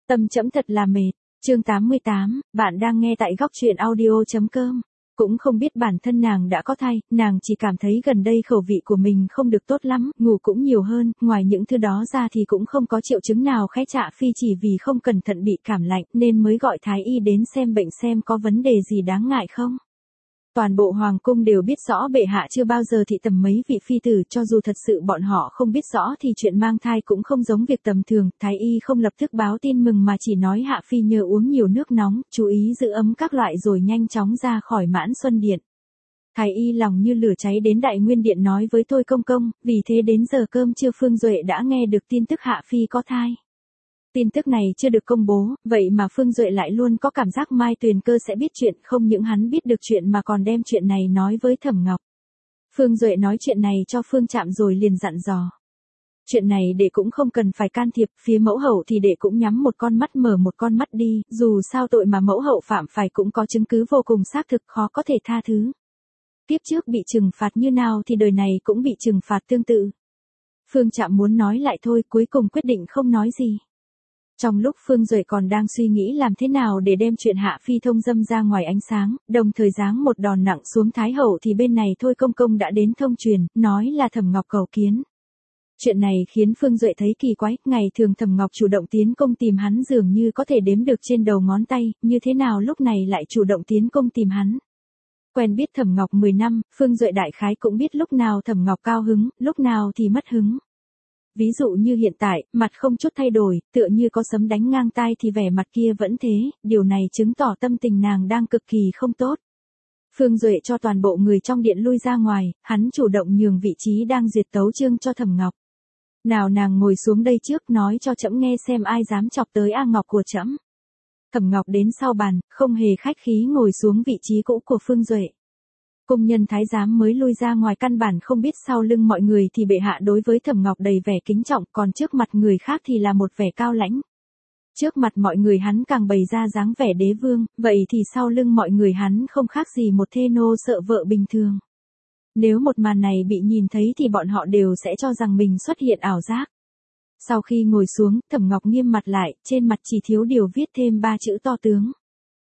Tâm trẫm thật là mệt. Chương 88, bạn đang nghe tại góc truyện audio.com. Cũng không biết bản thân nàng đã có thai, nàng chỉ cảm thấy gần đây khẩu vị của mình không được tốt lắm, ngủ cũng nhiều hơn, ngoài những thứ đó ra thì cũng không có triệu chứng nào khẽ chạ phi, chỉ vì không cẩn thận bị cảm lạnh nên mới gọi thái y đến xem bệnh xem có vấn đề gì đáng ngại không. Toàn bộ hoàng cung đều biết rõ bệ hạ chưa bao giờ thị tầm mấy vị phi tử, cho dù thật sự bọn họ không biết rõ thì chuyện mang thai cũng không giống việc tầm thường, thái y không lập tức báo tin mừng mà chỉ nói hạ phi nhờ uống nhiều nước nóng, chú ý giữ ấm các loại rồi nhanh chóng ra khỏi Mãn Xuân Điện. Thái y lòng như lửa cháy đến Đại Nguyên Điện nói với Thôi Công Công, vì thế đến giờ cơm trưa Phương Duệ đã nghe được tin tức hạ phi có thai. Tin tức này chưa được công bố, vậy mà Phương Duệ lại luôn có cảm giác Mai Tuyền Cơ sẽ biết chuyện, không những hắn biết được chuyện mà còn đem chuyện này nói với Thẩm Ngọc. Phương Duệ nói chuyện này cho Phương Trạm rồi liền dặn dò. Chuyện này đệ cũng không cần phải can thiệp, phía mẫu hậu thì đệ cũng nhắm một con mắt mở một con mắt đi, dù sao tội mà mẫu hậu phạm phải cũng có chứng cứ vô cùng xác thực, khó có thể tha thứ. Tiếp trước bị trừng phạt như nào thì đời này cũng bị trừng phạt tương tự. Phương Trạm muốn nói lại thôi, cuối cùng quyết định không nói gì. Trong lúc Phương Duệ còn đang suy nghĩ làm thế nào để đem chuyện hạ phi thông dâm ra ngoài ánh sáng, đồng thời giáng một đòn nặng xuống Thái Hậu thì bên này Thôi Công Công đã đến thông truyền, nói là Thẩm Ngọc cầu kiến. Chuyện này khiến Phương Duệ thấy kỳ quái, ngày thường Thẩm Ngọc chủ động tiến công tìm hắn dường như có thể đếm được trên đầu ngón tay, như thế nào lúc này lại chủ động tiến công tìm hắn. Quen biết Thẩm Ngọc 10 năm, Phương Duệ đại khái cũng biết lúc nào Thẩm Ngọc cao hứng, lúc nào thì mất hứng. Ví dụ như hiện tại, mặt không chút thay đổi, tựa như có sấm đánh ngang tai thì vẻ mặt kia vẫn thế, điều này chứng tỏ tâm tình nàng đang cực kỳ không tốt. Phương Duệ cho toàn bộ người trong điện lui ra ngoài, hắn chủ động nhường vị trí đang duyệt tấu chương cho Thẩm Ngọc. Nào nàng ngồi xuống đây trước nói cho trẫm nghe xem ai dám chọc tới A Ngọc của trẫm. Thẩm Ngọc đến sau bàn, không hề khách khí ngồi xuống vị trí cũ của Phương Duệ. Cung nhân thái giám mới lui ra ngoài căn bản không biết sau lưng mọi người thì bệ hạ đối với Thẩm Ngọc đầy vẻ kính trọng, còn trước mặt người khác thì là một vẻ cao lãnh. Trước mặt mọi người hắn càng bày ra dáng vẻ đế vương, vậy thì sau lưng mọi người hắn không khác gì một thê nô sợ vợ bình thường. Nếu một màn này bị nhìn thấy thì bọn họ đều sẽ cho rằng mình xuất hiện ảo giác. Sau khi ngồi xuống, Thẩm Ngọc nghiêm mặt lại, trên mặt chỉ thiếu điều viết thêm 3 chữ to tướng.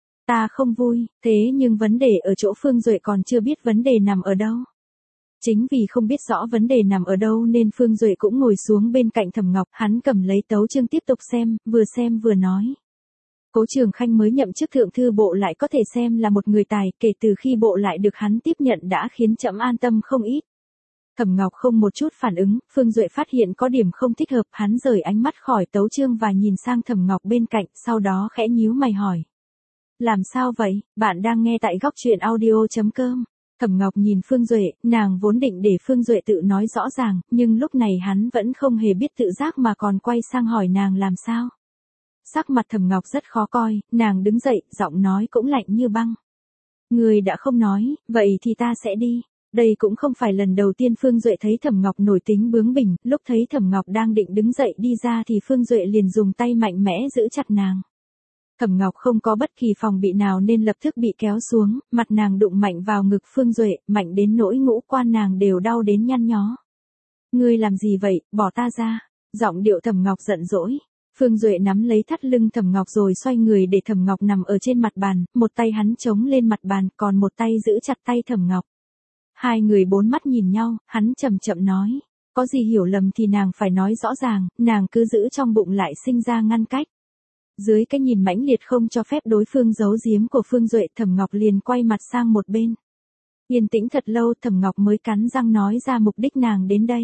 Ta không vui, thế nhưng vấn đề ở chỗ Phương Duệ còn chưa biết vấn đề nằm ở đâu. Chính vì không biết rõ vấn đề nằm ở đâu nên Phương Duệ cũng ngồi xuống bên cạnh Thẩm Ngọc, hắn cầm lấy tấu chương tiếp tục xem vừa nói. Cố Trường Khanh mới nhậm chức thượng thư bộ lại có thể xem là một người tài, kể từ khi bộ lại được hắn tiếp nhận đã khiến trẫm an tâm không ít. Thẩm Ngọc không một chút phản ứng, Phương Duệ phát hiện có điểm không thích hợp, hắn rời ánh mắt khỏi tấu chương và nhìn sang Thẩm Ngọc bên cạnh, sau đó khẽ nhíu mày hỏi. Làm sao vậy, bạn đang nghe tại góc truyện audio.com. Thẩm Ngọc nhìn Phương Duệ, nàng vốn định để Phương Duệ tự nói rõ ràng, nhưng lúc này hắn vẫn không hề biết tự giác mà còn quay sang hỏi nàng làm sao. Sắc mặt Thẩm Ngọc rất khó coi, nàng đứng dậy, giọng nói cũng lạnh như băng. Người đã không nói, vậy thì ta sẽ đi. Đây cũng không phải lần đầu tiên Phương Duệ thấy Thẩm Ngọc nổi tính bướng bỉnh, lúc thấy Thẩm Ngọc đang định đứng dậy đi ra thì Phương Duệ liền dùng tay mạnh mẽ giữ chặt nàng. Thẩm Ngọc không có bất kỳ phòng bị nào nên lập tức bị kéo xuống, mặt nàng đụng mạnh vào ngực Phương Duệ, mạnh đến nỗi ngũ quan nàng đều đau đến nhăn nhó. Ngươi làm gì vậy, bỏ ta ra. Giọng điệu Thẩm Ngọc giận dỗi. Phương Duệ nắm lấy thắt lưng Thẩm Ngọc rồi xoay người để Thẩm Ngọc nằm ở trên mặt bàn, một tay hắn chống lên mặt bàn, còn một tay giữ chặt tay Thẩm Ngọc. Hai người bốn mắt nhìn nhau, hắn chậm chậm nói. Có gì hiểu lầm thì nàng phải nói rõ ràng, nàng cứ giữ trong bụng lại sinh ra ngăn cách. Dưới cái nhìn mãnh liệt không cho phép đối phương giấu giếm của Phương Duệ, Thẩm Ngọc liền quay mặt sang một bên. Yên tĩnh thật lâu Thẩm Ngọc mới cắn răng nói ra mục đích nàng đến đây.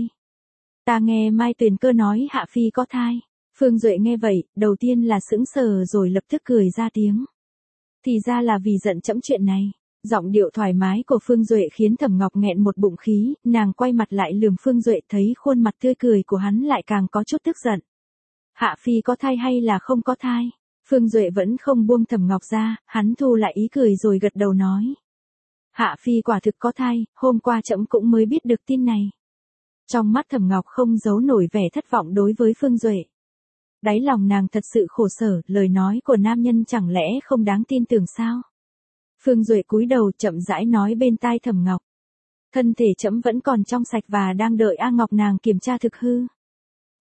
Ta nghe Mai Tuyền Cơ nói hạ phi có thai. Phương Duệ nghe vậy, đầu tiên là sững sờ rồi lập tức cười ra tiếng. Thì ra là vì giận chẫm chuyện này. Giọng điệu thoải mái của Phương Duệ khiến Thẩm Ngọc nghẹn một bụng khí, nàng quay mặt lại lườm Phương Duệ thấy khuôn mặt tươi cười của hắn lại càng có chút tức giận. Hạ phi có thai hay là không có thai? Phương Duệ vẫn không buông Thẩm Ngọc ra, hắn thu lại ý cười rồi gật đầu nói. Hạ phi quả thực có thai, hôm qua trẫm cũng mới biết được tin này. Trong mắt Thẩm Ngọc không giấu nổi vẻ thất vọng đối với Phương Duệ. Đáy lòng nàng thật sự khổ sở, lời nói của nam nhân chẳng lẽ không đáng tin tưởng sao? Phương Duệ cúi đầu chậm rãi nói bên tai Thẩm Ngọc. Thân thể trẫm vẫn còn trong sạch và đang đợi A Ngọc nàng kiểm tra thực hư.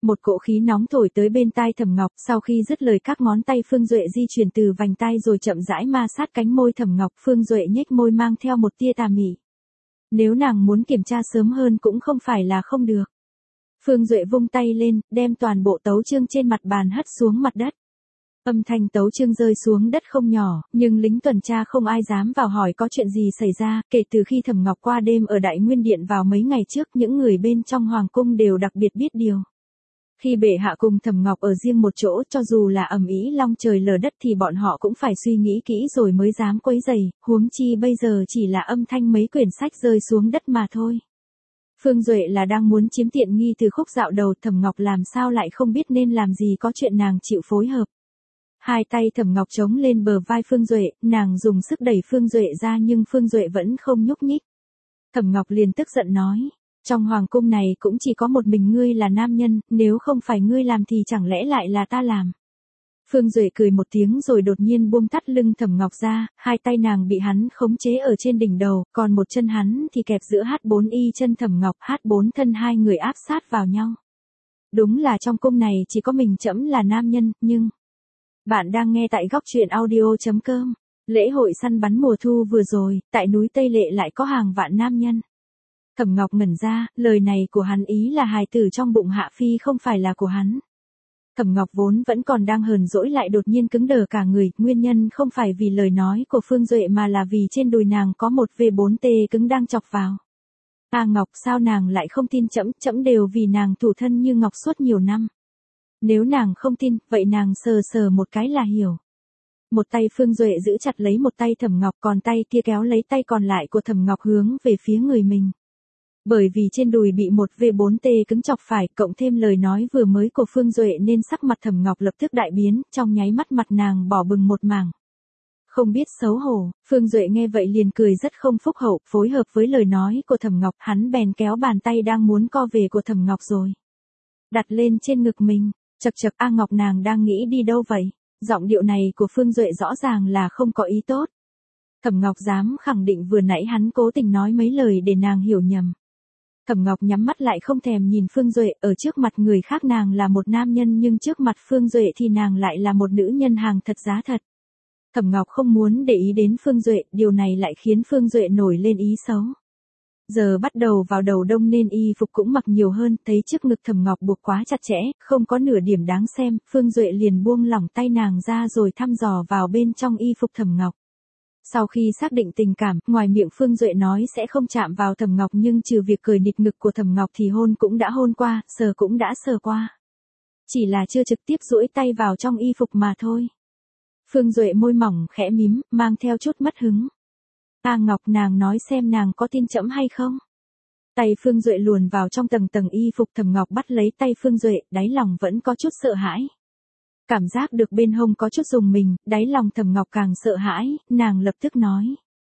Một cỗ khí nóng thổi tới bên tai Thẩm Ngọc, sau khi dứt lời các ngón tay Phương Duệ di chuyển từ vành tai rồi chậm rãi ma sát cánh môi Thẩm Ngọc, Phương Duệ nhếch môi mang theo một tia tà mị. Nếu nàng muốn kiểm tra sớm hơn cũng không phải là không được. Phương Duệ vung tay lên, đem toàn bộ tấu chương trên mặt bàn hất xuống mặt đất. Âm thanh tấu chương rơi xuống đất không nhỏ, nhưng lính tuần tra không ai dám vào hỏi có chuyện gì xảy ra, kể từ khi Thẩm Ngọc qua đêm ở Đại Nguyên Điện vào mấy ngày trước, những người bên trong Hoàng cung đều đặc biệt biết điều. Khi bệ hạ cùng Thẩm Ngọc ở riêng một chỗ, cho dù là ầm ĩ long trời lở đất thì bọn họ cũng phải suy nghĩ kỹ rồi mới dám quấy rầy, huống chi bây giờ chỉ là âm thanh mấy quyển sách rơi xuống đất mà thôi. Phương Duệ là đang muốn chiếm tiện nghi từ khúc dạo đầu, Thẩm Ngọc làm sao lại không biết nên làm gì, có chuyện nàng chịu phối hợp. Hai tay Thẩm Ngọc chống lên bờ vai Phương Duệ, nàng dùng sức đẩy Phương Duệ ra nhưng Phương Duệ vẫn không nhúc nhích. Thẩm Ngọc liền tức giận nói, trong hoàng cung này cũng chỉ có một mình ngươi là nam nhân, nếu không phải ngươi làm thì chẳng lẽ lại là ta làm. Phương Duệ cười một tiếng rồi đột nhiên buông thắt lưng Thẩm Ngọc ra, hai tay nàng bị hắn khống chế ở trên đỉnh đầu, còn một chân hắn thì kẹp giữa H4Y chân Thẩm Ngọc, H4 thân, hai người áp sát vào nhau. Đúng là trong cung này chỉ có mình trẫm là nam nhân, nhưng... Bạn đang nghe tại góc truyện audio.com. Lễ hội săn bắn mùa thu vừa rồi, tại núi Tây Lệ lại có hàng vạn nam nhân. Thẩm Ngọc ngẩn ra, lời này của hắn ý là hài tử trong bụng Hạ Phi không phải là của hắn. Thẩm Ngọc vốn vẫn còn đang hờn dỗi lại đột nhiên cứng đờ cả người, nguyên nhân không phải vì lời nói của Phương Duệ mà là vì trên đùi nàng có một V4T cứng đang chọc vào. Ngọc, sao nàng lại không tin trẫm, trẫm đều vì nàng thủ thân như ngọc suốt nhiều năm. Nếu nàng không tin, vậy nàng sờ sờ một cái là hiểu. Một tay Phương Duệ giữ chặt lấy một tay Thẩm Ngọc, còn tay kia kéo lấy tay còn lại của Thẩm Ngọc hướng về phía người mình. Bởi vì trên đùi bị một V4T cứng chọc phải, cộng thêm lời nói vừa mới của Phương Duệ nên sắc mặt Thẩm Ngọc lập tức đại biến, trong nháy mắt mặt nàng bỏ bừng một mảng. Không biết xấu hổ, Phương Duệ nghe vậy liền cười rất không phúc hậu, phối hợp với lời nói của Thẩm Ngọc, hắn bèn kéo bàn tay đang muốn co về của Thẩm Ngọc rồi đặt lên trên ngực mình. Chậc chậc, Ngọc, nàng đang nghĩ đi đâu vậy? Giọng điệu này của Phương Duệ rõ ràng là không có ý tốt. Thẩm Ngọc dám khẳng định vừa nãy hắn cố tình nói mấy lời để nàng hiểu nhầm. Thẩm Ngọc nhắm mắt lại không thèm nhìn Phương Duệ, ở trước mặt người khác nàng là một nam nhân nhưng trước mặt Phương Duệ thì nàng lại là một nữ nhân hàng thật giá thật. Thẩm Ngọc không muốn để ý đến Phương Duệ, điều này lại khiến Phương Duệ nổi lên ý xấu. Giờ bắt đầu vào đầu đông nên y phục cũng mặc nhiều hơn, thấy trước ngực Thẩm Ngọc buộc quá chặt chẽ, không có nửa điểm đáng xem, Phương Duệ liền buông lỏng tay nàng ra rồi thăm dò vào bên trong y phục Thẩm Ngọc. Sau khi xác định tình cảm, ngoài miệng Phương Duệ nói sẽ không chạm vào Thẩm Ngọc nhưng trừ việc cười nịt ngực của Thẩm Ngọc thì hôn cũng đã hôn qua, sờ cũng đã sờ qua. Chỉ là chưa trực tiếp duỗi tay vào trong y phục mà thôi. Phương Duệ môi mỏng khẽ mím, mang theo chút mất hứng. Ngọc, nàng nói xem nàng có tin trẫm hay không? Tay Phương Duệ luồn vào trong tầng tầng y phục, Thẩm Ngọc bắt lấy tay Phương Duệ, đáy lòng vẫn có chút sợ hãi. Cảm giác được bên hông có chút rùng mình, đáy lòng Thẩm Ngọc càng sợ hãi, nàng lập tức nói.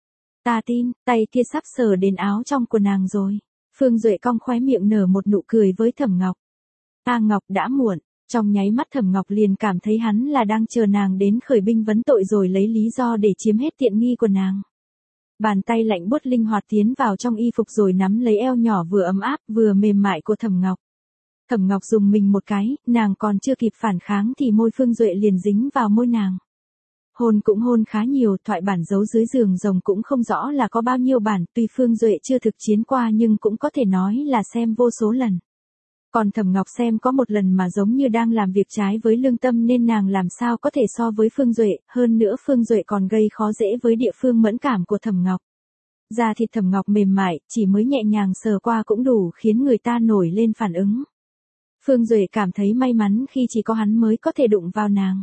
Ta tin, tay kia sắp sờ đến áo trong của nàng rồi. Phương Duệ cong khóe miệng nở một nụ cười với Thẩm Ngọc. Ngọc, đã muộn. Trong nháy mắt Thẩm Ngọc liền cảm thấy hắn là đang chờ nàng đến khởi binh vấn tội rồi lấy lý do để chiếm hết tiện nghi của nàng. Bàn tay lạnh buốt linh hoạt tiến vào trong y phục rồi nắm lấy eo nhỏ vừa ấm áp vừa mềm mại của Thẩm Ngọc. Thẩm Ngọc dùng mình một cái, nàng còn chưa kịp phản kháng thì môi Phương Duệ liền dính vào môi nàng. Hôn cũng hôn khá nhiều, thoại bản giấu dưới giường rồng cũng không rõ là có bao nhiêu bản, tuy Phương Duệ chưa thực chiến qua nhưng cũng có thể nói là xem vô số lần. Còn Thẩm Ngọc xem có một lần mà giống như đang làm việc trái với lương tâm nên nàng làm sao có thể so với Phương Duệ, hơn nữa Phương Duệ còn gây khó dễ với địa phương mẫn cảm của Thẩm Ngọc. Da thịt Thẩm Ngọc mềm mại, chỉ mới nhẹ nhàng sờ qua cũng đủ khiến người ta nổi lên phản ứng. Phương Duệ cảm thấy may mắn khi chỉ có hắn mới có thể đụng vào nàng.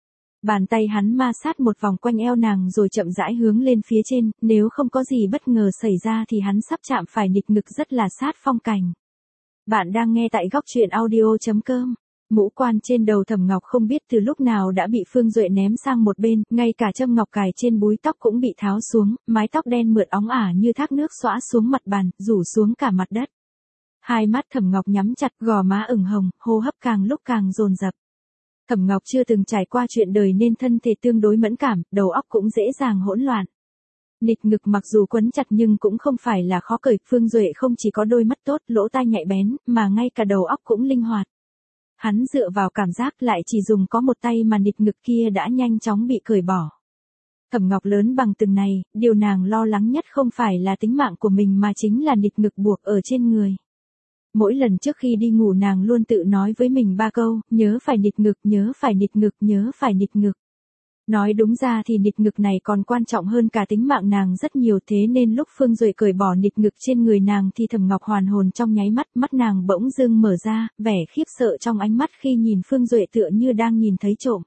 Bàn tay hắn ma sát một vòng quanh eo nàng rồi chậm rãi hướng lên phía trên, nếu không có gì bất ngờ xảy ra thì hắn sắp chạm phải nịt ngực rất là sát phong cảnh. Bạn đang nghe tại góc truyện audio.com. Mũ quan trên đầu Thẩm Ngọc không biết từ lúc nào đã bị Phương Duệ ném sang một bên, ngay cả châm ngọc cài trên búi tóc cũng bị tháo xuống, mái tóc đen mượt óng ả như thác nước xõa xuống mặt bàn, rủ xuống cả mặt đất. Hai mắt Thẩm Ngọc nhắm chặt, gò má ửng hồng, hô hấp càng lúc càng dồn dập. Thẩm Ngọc chưa từng trải qua chuyện đời nên thân thể tương đối mẫn cảm, đầu óc cũng dễ dàng hỗn loạn. Nịt ngực mặc dù quấn chặt nhưng cũng không phải là khó cởi, Phương Duệ không chỉ có đôi mắt tốt, lỗ tai nhạy bén, mà ngay cả đầu óc cũng linh hoạt. Hắn dựa vào cảm giác lại chỉ dùng có một tay mà nịt ngực kia đã nhanh chóng bị cởi bỏ. Thẩm Ngọc lớn bằng từng này, điều nàng lo lắng nhất không phải là tính mạng của mình mà chính là nịt ngực buộc ở trên người. Mỗi lần trước khi đi ngủ nàng luôn tự nói với mình 3 câu, nhớ phải nịt ngực, nhớ phải nịt ngực, nhớ phải nịt ngực. Nói đúng ra thì nịt ngực này còn quan trọng hơn cả tính mạng nàng rất nhiều, thế nên lúc Phương Duệ cởi bỏ nịt ngực trên người nàng thì Thẩm Ngọc hoàn hồn trong nháy mắt, mắt nàng bỗng dưng mở ra, vẻ khiếp sợ trong ánh mắt khi nhìn Phương Duệ tựa như đang nhìn thấy trộm.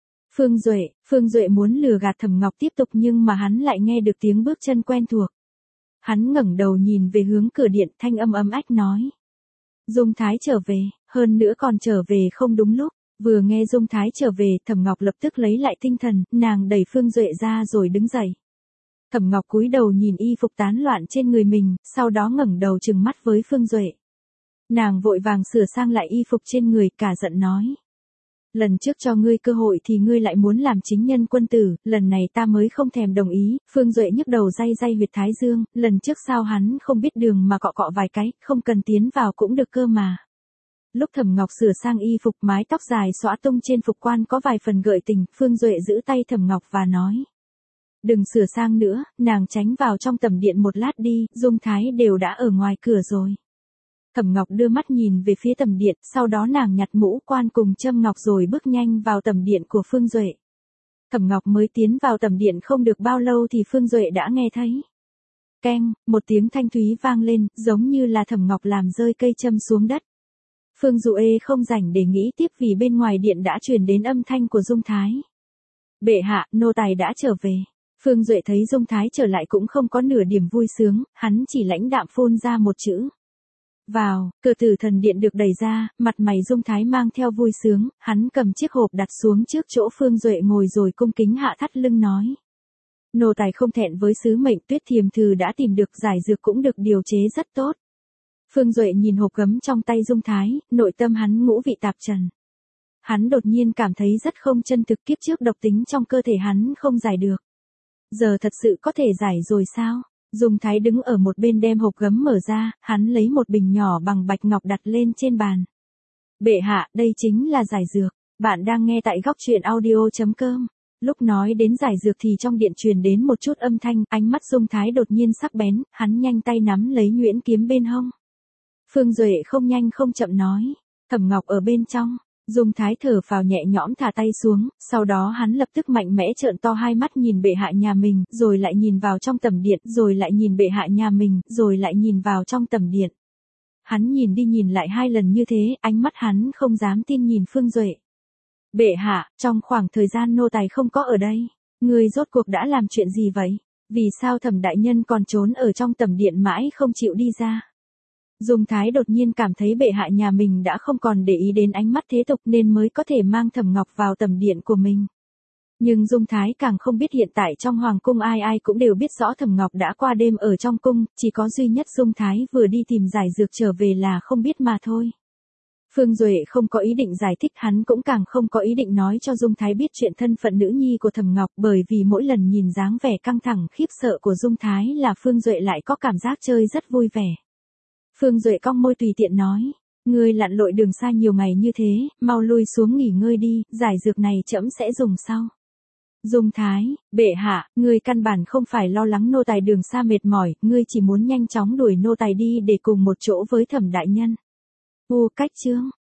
Phương Duệ muốn lừa gạt Thẩm Ngọc tiếp tục nhưng mà hắn lại nghe được tiếng bước chân quen thuộc. Hắn ngẩng đầu nhìn về hướng cửa điện, thanh âm ấm ách nói. Dung Thái trở về, hơn nữa còn trở về không đúng lúc. Vừa nghe Dung Thái trở về, Thẩm Ngọc lập tức lấy lại tinh thần, nàng đẩy Phương Duệ ra rồi đứng dậy. Thẩm Ngọc cúi đầu nhìn y phục tán loạn trên người mình, sau đó ngẩng đầu trừng mắt với Phương Duệ. Nàng vội vàng sửa sang lại y phục trên người, cả giận nói. Lần trước cho ngươi cơ hội thì ngươi lại muốn làm chính nhân quân tử, lần này ta mới không thèm đồng ý. Phương Duệ nhức đầu day day huyệt thái dương, lần trước sao hắn không biết đường mà cọ cọ vài cái, không cần tiến vào cũng được cơ mà. Lúc Thẩm Ngọc sửa sang y phục, mái tóc dài xõa tung trên phục quan có vài phần gợi tình, Phương Duệ giữ tay Thẩm Ngọc và nói. Đừng sửa sang nữa, nàng tránh vào trong tầm điện một lát đi, Dung Thái đều đã ở ngoài cửa rồi. Thẩm Ngọc đưa mắt nhìn về phía tầm điện, sau đó nàng nhặt mũ quan cùng châm ngọc rồi bước nhanh vào tầm điện của Phương Duệ. Thẩm Ngọc mới tiến vào tầm điện không được bao lâu thì Phương Duệ đã nghe thấy. Keng, một tiếng thanh thúy vang lên, giống như là Thẩm Ngọc làm rơi cây châm xuống đất. Phương Duệ không rảnh để nghĩ tiếp vì bên ngoài điện đã truyền đến âm thanh của Dung Thái. Bệ hạ, nô tài đã trở về. Phương Duệ thấy Dung Thái trở lại cũng không có nửa điểm vui sướng, hắn chỉ lãnh đạm phun ra một chữ. Vào, cửa tử thần điện được đẩy ra, mặt mày Dung Thái mang theo vui sướng, hắn cầm chiếc hộp đặt xuống trước chỗ Phương Duệ ngồi rồi cung kính hạ thắt lưng nói. Nô tài không thẹn với sứ mệnh, Tuyết Thiềm Thư đã tìm được giải dược cũng được điều chế rất tốt. Phương Duệ nhìn hộp gấm trong tay Dung Thái, nội tâm hắn ngũ vị tạp trần. Hắn đột nhiên cảm thấy rất không chân thực, kiếp trước độc tính trong cơ thể hắn không giải được. Giờ thật sự có thể giải rồi sao? Dung Thái đứng ở một bên đem hộp gấm mở ra, hắn lấy một bình nhỏ bằng bạch ngọc đặt lên trên bàn. Bệ hạ, đây chính là giải dược. Bạn đang nghe tại góc truyện audio.com. Lúc nói đến giải dược thì trong điện truyền đến một chút âm thanh, ánh mắt Dung Thái đột nhiên sắc bén, hắn nhanh tay nắm lấy nhuyễn kiếm bên hông. Phương Duệ không nhanh không chậm nói, Thẩm Ngọc ở bên trong. Dung Thái thở phào nhẹ nhõm thả tay xuống, sau đó hắn lập tức mạnh mẽ trợn to hai mắt nhìn bệ hạ nhà mình, rồi lại nhìn vào trong tầm điện, rồi lại nhìn bệ hạ nhà mình, rồi lại nhìn vào trong tầm điện. Hắn nhìn đi nhìn lại 2 lần như thế, ánh mắt hắn không dám tin nhìn Phương Duệ. Bệ hạ, trong khoảng thời gian nô tài không có ở đây, người rốt cuộc đã làm chuyện gì vậy? Vì sao Thẩm đại nhân còn trốn ở trong tầm điện mãi không chịu đi ra? Dung Thái đột nhiên cảm thấy bệ hạ nhà mình đã không còn để ý đến ánh mắt thế tục nên mới có thể mang Thẩm Ngọc vào tầm điện của mình. Nhưng Dung Thái càng không biết hiện tại trong hoàng cung ai ai cũng đều biết rõ Thẩm Ngọc đã qua đêm ở trong cung, chỉ có duy nhất Dung Thái vừa đi tìm giải dược trở về là không biết mà thôi. Phương Duệ không có ý định giải thích, hắn cũng càng không có ý định nói cho Dung Thái biết chuyện thân phận nữ nhi của Thẩm Ngọc, bởi vì mỗi lần nhìn dáng vẻ căng thẳng khiếp sợ của Dung Thái là Phương Duệ lại có cảm giác chơi rất vui vẻ. Phương Duệ cong môi tùy tiện nói, ngươi lặn lội đường xa nhiều ngày như thế, mau lui xuống nghỉ ngơi đi, giải dược này trẫm sẽ dùng sau. Dung Thái, bệ hạ, ngươi căn bản không phải lo lắng nô tài đường xa mệt mỏi, ngươi chỉ muốn nhanh chóng đuổi nô tài đi để cùng một chỗ với Thẩm đại nhân. Cách chương